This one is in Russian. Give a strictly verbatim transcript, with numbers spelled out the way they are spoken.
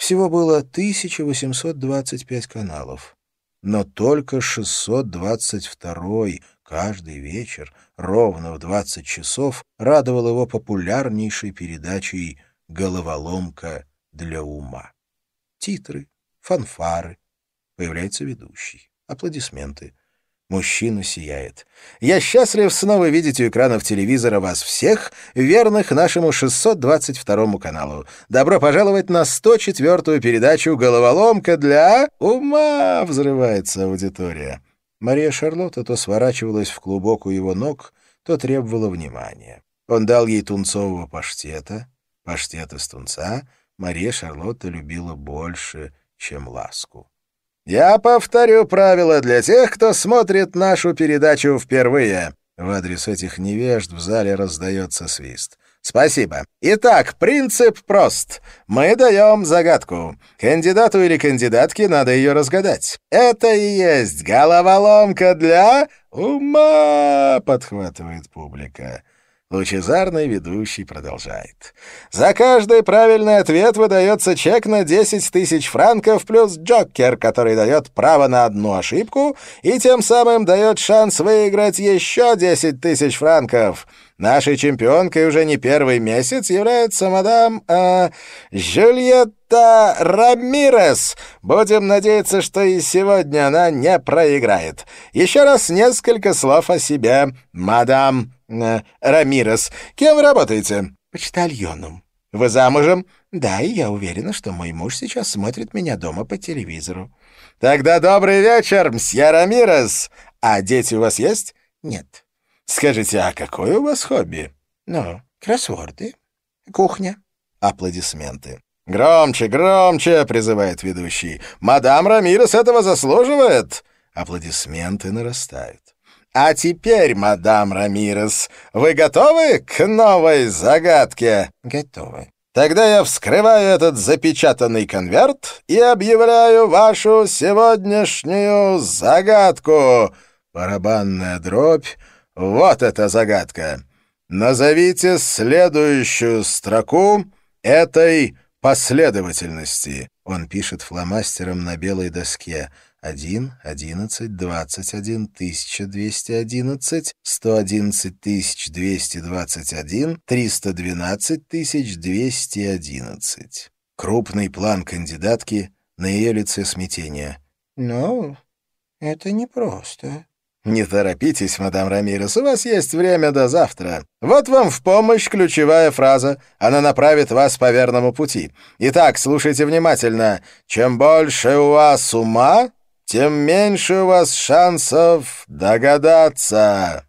Всего было тысяча восемьсот двадцать пять каналов. Но только шестьсот двадцать второй каждый вечер, ровно в двадцать часов, радовал его популярнейшей передачей «Головоломка для ума». Титры, фанфары, появляется ведущий, аплодисменты. Мужчина сияет. «Я счастлив снова видеть у экранов телевизора вас всех, верных нашему шестьсот двадцать второму каналу. Добро пожаловать на сто четвёртую передачу «Головоломка для ума!» — взрывается аудитория. Мария Шарлотта то сворачивалась в клубок у его ног, то требовала внимания. Он дал ей тунцового паштета, паштет из тунца Мария Шарлотта любила больше, чем ласку. «Я повторю правила для тех, кто смотрит нашу передачу впервые». В адрес этих невежд в зале раздается свист. «Спасибо. Итак, принцип прост. Мы даем загадку. Кандидату или кандидатке надо ее разгадать. Это и есть головоломка для ума», — подхватывает публика. Лучезарный ведущий продолжает. «За каждый правильный ответ выдается чек на десять тысяч франков плюс джокер, который дает право на одну ошибку и тем самым дает шанс выиграть еще десять тысяч франков. Нашей чемпионкой уже не первый месяц является мадам э, Жюльетта Рамирес. Будем надеяться, что и сегодня она не проиграет. Еще раз несколько слов о себе, мадам э, Рамирес. Кем вы работаете?» «Почтальоном». «Вы замужем?» «Да, и я уверена, что мой муж сейчас смотрит меня дома по телевизору». «Тогда добрый вечер, мсье Рамирес. А дети у вас есть?» «Нет». «Скажите, а какое у вас хобби?» «Ну, кроссворды, кухня». Аплодисменты. «Громче, громче!» — призывает ведущий. «Мадам Рамирес этого заслуживает!» Аплодисменты нарастают. «А теперь, мадам Рамирес, вы готовы к новой загадке?» «Готовы». «Тогда я вскрываю этот запечатанный конверт и объявляю вашу сегодняшнюю загадку». Барабанная дробь. Вот эта загадка. Назовите следующую строку этой последовательности. Он пишет фломастером на белой доске. один, одиннадцать, двадцать один, тысяча двести одиннадцать, сто одиннадцать тысяч двести двадцать один, триста двенадцать тысяч двести одиннадцать. Крупный план кандидатки, на ее лице смятение. «Ну, это непросто». «Не торопитесь, мадам Рамирес, у вас есть время до завтра. Вот вам в помощь ключевая фраза. Она направит вас по верному пути. Итак, слушайте внимательно. Чем больше у вас ума, тем меньше у вас шансов догадаться».